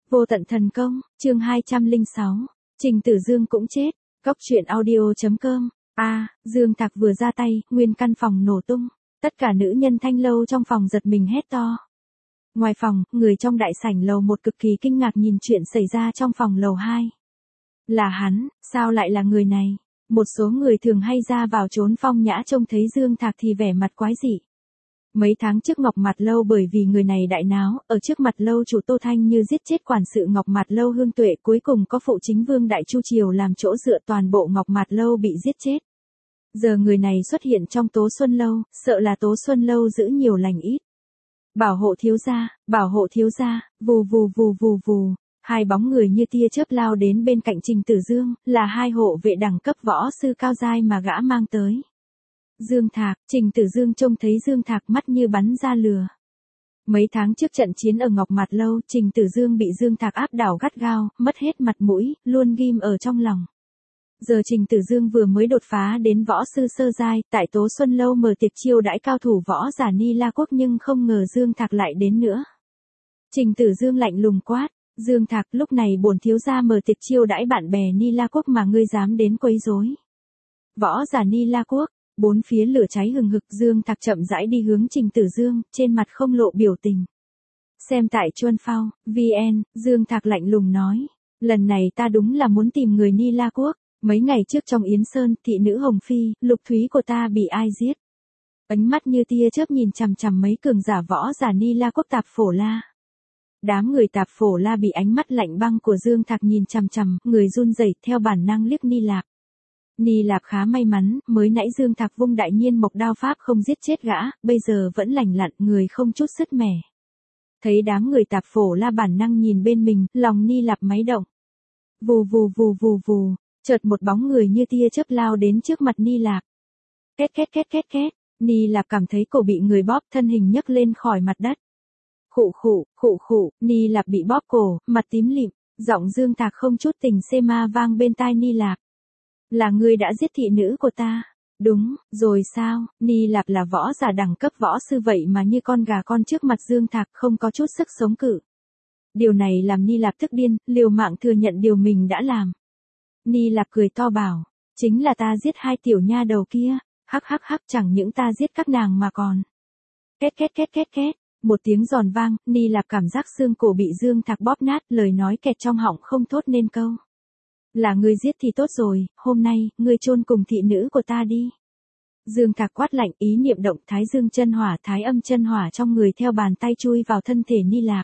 Vô tận thần công, chương 206. Trình Tử Dương cũng chết. Góc truyện audio.com. Dương Thạc vừa ra tay, nguyên căn phòng nổ tung. Tất cả nữ nhân Thanh lâu trong phòng giật mình hét to. Ngoài phòng, người trong đại sảnh lầu 1 cực kỳ kinh ngạc nhìn chuyện xảy ra trong phòng lầu 2. Là hắn, sao lại là người này? Một số người thường hay ra vào trốn phong nhã trông thấy Dương Thạc thì vẻ mặt quái dị. Mấy tháng trước Ngọc Mạt Lâu bởi vì người này đại náo, ở trước mặt lâu chủ Tô Thanh Như giết chết quản sự Ngọc Mạt Lâu Hương Tuệ, cuối cùng có phụ chính vương Đại Chu Triều làm chỗ dựa, toàn bộ Ngọc Mạt Lâu bị giết chết. Giờ người này xuất hiện trong Tố Xuân Lâu, sợ là Tố Xuân Lâu giữ nhiều lành ít. Bảo hộ thiếu gia, vù vù vù vù vù. Hai bóng người như tia chớp lao đến bên cạnh Trình Tử Dương, là hai hộ vệ đẳng cấp võ sư cao giai mà gã mang tới. Dương Thạc, Trình Tử Dương trông thấy Dương Thạc mắt như bắn ra lửa. Mấy tháng trước trận chiến ở Ngọc Mạt Lâu, Trình Tử Dương bị Dương Thạc áp đảo gắt gao, mất hết mặt mũi, luôn ghim ở trong lòng. Giờ Trình Tử Dương vừa mới đột phá đến võ sư sơ giai, tại Tố Xuân Lâu mở tiệc chiêu đãi cao thủ võ giả Ni La Quốc, nhưng không ngờ Dương Thạc lại đến nữa. Trình Tử Dương lạnh lùng quát, Dương Thạc, lúc này bổn thiếu gia mở tiệc chiêu đãi bạn bè Ni La Quốc mà ngươi dám đến quấy rối. Võ giả Ni La Quốc. Bốn phía lửa cháy hừng hực, Dương Thạc chậm rãi đi hướng Trình Tử Dương, trên mặt không lộ biểu tình. Xem tại Chuân Phao, VN, Dương Thạc lạnh lùng nói. Lần này ta đúng là muốn tìm người Ni La Quốc. Mấy ngày trước trong Yến Sơn, thị nữ Hồng Phi, Lục Thúy của ta bị ai giết? Ánh mắt như tia chớp nhìn chằm chằm mấy cường giả võ giả Ni La Quốc Tạp Phổ La. Đám người Tạp Phổ La bị ánh mắt lạnh băng của Dương Thạc nhìn chằm chằm, người run rẩy, theo bản năng liếc Ni Lạp. Ni Lạp khá may mắn, mới nãy Dương Thạc vung đại nhiên mộc đao pháp không giết chết gã, bây giờ vẫn lành lặn, người không chút sứt mẻ. Thấy đám người Tạp Phổ La bản năng nhìn bên mình, lòng Ni Lạp máy động. Vù vù vù vù vù, chợt một bóng người như tia chớp lao đến trước mặt Ni Lạp. Két két két két két, Ni Lạp cảm thấy cổ bị người bóp, thân hình nhấc lên khỏi mặt đất. Khụ khụ, Ni Lạp bị bóp cổ, mặt tím lịm, giọng Dương Thạc không chút tình xê ma vang bên tai Ni Lạp. Là ngươi đã giết thị nữ của ta. Đúng, rồi sao? Ni Lạp là võ giả đẳng cấp võ sư vậy mà như con gà con trước mặt Dương Thạc, không có chút sức sống cự. Điều này làm Ni Lạp tức điên, liều mạng thừa nhận điều mình đã làm. Ni Lạp cười to bảo, chính là ta giết hai tiểu nha đầu kia, hắc, chẳng những ta giết các nàng mà còn. Két két két két két, một tiếng giòn vang, Ni Lạp cảm giác xương cổ bị Dương Thạc bóp nát, lời nói kẹt trong họng không thốt nên câu. Là ngươi giết thì tốt rồi, hôm nay, ngươi chôn cùng thị nữ của ta đi. Dương Thạc quát lạnh, ý niệm động, Thái Dương chân hỏa, Thái Âm chân hỏa trong người theo bàn tay chui vào thân thể Ni Lạp.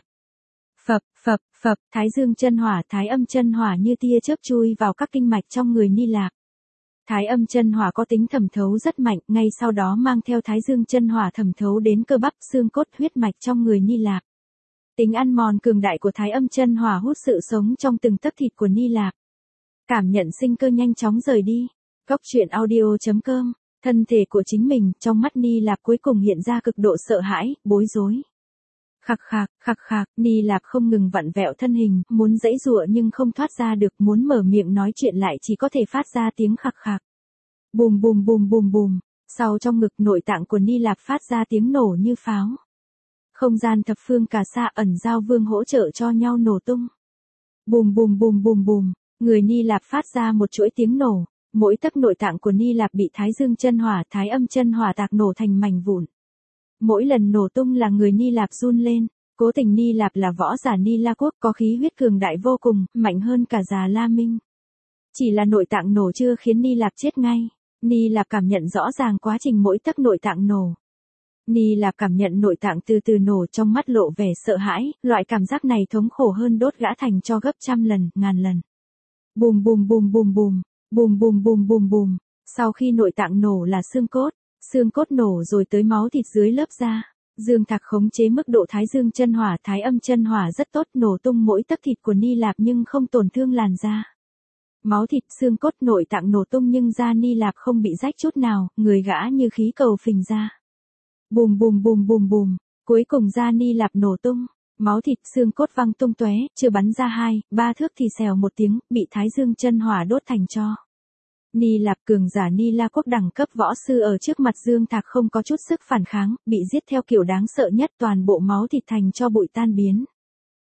Phập, Thái Dương chân hỏa, Thái Âm chân hỏa như tia chớp chui vào các kinh mạch trong người Ni Lạp. Thái Âm chân hỏa có tính thẩm thấu rất mạnh, ngay sau đó mang theo Thái Dương chân hỏa thẩm thấu đến cơ bắp, xương cốt, huyết mạch trong người Ni Lạp. Tính ăn mòn cường đại của Thái Âm chân hỏa hút sự sống trong từng tấc thịt của Ni Lạp. Cảm nhận sinh cơ nhanh chóng rời đi. Góc truyện audio.com. Thân thể của chính mình, trong mắt Ni Lạp cuối cùng hiện ra cực độ sợ hãi, bối rối. Khạc khạc, Ni Lạp không ngừng vặn vẹo thân hình, muốn giãy giụa nhưng không thoát ra được, muốn mở miệng nói chuyện lại chỉ có thể phát ra tiếng khạc khạc. Bùm bùm bùm bùm bùm. Sau trong ngực nội tạng của Ni Lạp phát ra tiếng nổ như pháo. Không gian thập phương cả xa ẩn giao vương hỗ trợ cho nhau nổ tung. Bùm bùm bùm bùm bùm. Người Ni Lạp phát ra một chuỗi tiếng nổ, mỗi tấc nội tạng của Ni Lạp bị Thái Dương chân hỏa, Thái Âm chân hỏa tạc nổ thành mảnh vụn. Mỗi lần nổ tung là người Ni Lạp run lên, cố tình Ni Lạp là võ giả Ni La Quốc có khí huyết cường đại vô cùng, mạnh hơn cả Già La Minh. Chỉ là nội tạng nổ chưa khiến Ni Lạp chết ngay, Ni Lạp cảm nhận rõ ràng quá trình mỗi tấc nội tạng nổ. Ni Lạp cảm nhận nội tạng từ từ nổ, trong mắt lộ vẻ sợ hãi, loại cảm giác này thống khổ hơn đốt gã thành cho gấp trăm lần, ngàn lần. Bùm bùm bùm bùm bùm, bùm bùm bùm bùm bùm. Sau khi nội tạng nổ là xương cốt nổ rồi tới máu thịt dưới lớp da. Dương Thạc khống chế mức độ Thái Dương chân hỏa, Thái Âm chân hỏa rất tốt, nổ tung mỗi tấc thịt của Ni Lạp nhưng không tổn thương làn da. Máu thịt, xương cốt, nội tạng nổ tung nhưng da Ni Lạp không bị rách chút nào, người gã như khí cầu phình ra. Bùm bùm bùm bùm bùm, cuối cùng da Ni Lạp nổ tung. Máu thịt, xương cốt văng tung tóe, chưa bắn ra 2-3 thước thì xèo một tiếng, bị Thái Dương chân hỏa đốt thành tro. Ni Lạp cường giả Ni La Quốc đẳng cấp võ sư ở trước mặt Dương Thạc không có chút sức phản kháng, bị giết theo kiểu đáng sợ nhất, toàn bộ máu thịt thành cho bụi tan biến.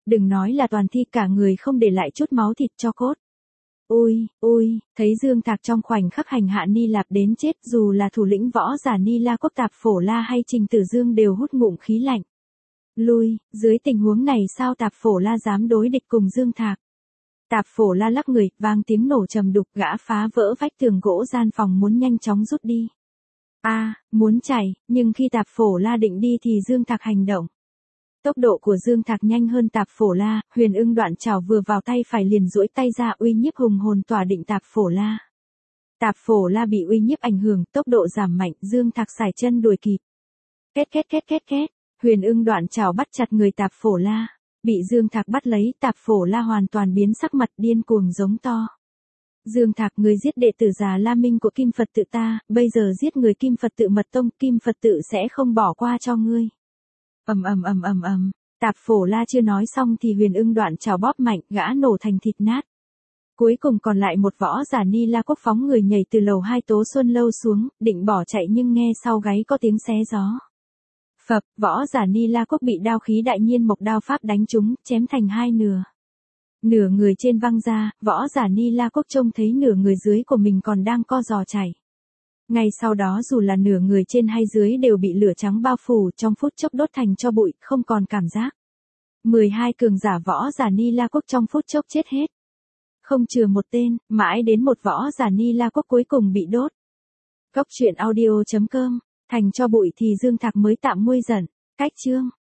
đừng nói là toàn thi, cả người không để lại chút máu thịt cho cốt. Ôi, thấy Dương Thạc trong khoảnh khắc hành hạ Ni Lạp đến chết, dù là thủ lĩnh võ giả Ni La Quốc Tạp Phổ La hay Trình Tử Dương đều hút ngụm khí lạnh. Lui, dưới tình huống này sao Tạp Phổ La dám đối địch cùng Dương Thạc? Tạp Phổ La lắc người, vang tiếng nổ trầm đục, gã phá vỡ vách tường gỗ gian phòng muốn nhanh chóng rút đi. Muốn chạy, nhưng khi Tạp Phổ La định đi thì Dương Thạc hành động. Tốc độ của Dương Thạc nhanh hơn Tạp Phổ La, Huyền Ưng Đoạn Trảo vừa vào tay phải liền duỗi tay ra uy nhiếp hùng hồn tỏa định Tạp Phổ La. Tạp Phổ La bị uy nhiếp ảnh hưởng, tốc độ giảm mạnh, Dương Thạc sải chân đuổi kịp. Két, Huyền Ưng Đoạn Trảo bắt chặt người Tạp Phổ La. Bị Dương Thạc bắt lấy, Tạp Phổ La hoàn toàn biến sắc mặt, điên cuồng giống to. Dương Thạc, người giết đệ tử Già La Minh của Kim Phật tự ta, bây giờ giết người Kim Phật tự mật tông, Kim Phật tự sẽ không bỏ qua cho ngươi. ầm. Tạp Phổ La chưa nói xong thì Huyền Ưng Đoạn Trảo bóp mạnh, gã nổ thành thịt nát. Cuối cùng còn lại một võ giả Ni La Quốc phóng người nhảy từ lầu 2 Tố Xuân Lâu xuống, định bỏ chạy nhưng nghe sau gáy có tiếng xé gió. Phập, võ giả Ni La Quốc bị đao khí đại nhiên mộc đao pháp đánh trúng, chém thành hai nửa. Nửa người trên văng ra, võ giả Ni La Quốc trông thấy nửa người dưới của mình còn đang co giò chảy. Ngay sau đó dù là nửa người trên hay dưới đều bị lửa trắng bao phủ, trong phút chốc đốt thành tro bụi, không còn cảm giác. 12 cường giả võ giả Ni La Quốc trong phút chốc chết hết. Không chừa một tên, mãi đến một võ giả Ni La Quốc cuối cùng bị đốt. Góc truyện audio.com, thành tro bụi thì Dương Thạc mới tạm nguôi giận. Cách chương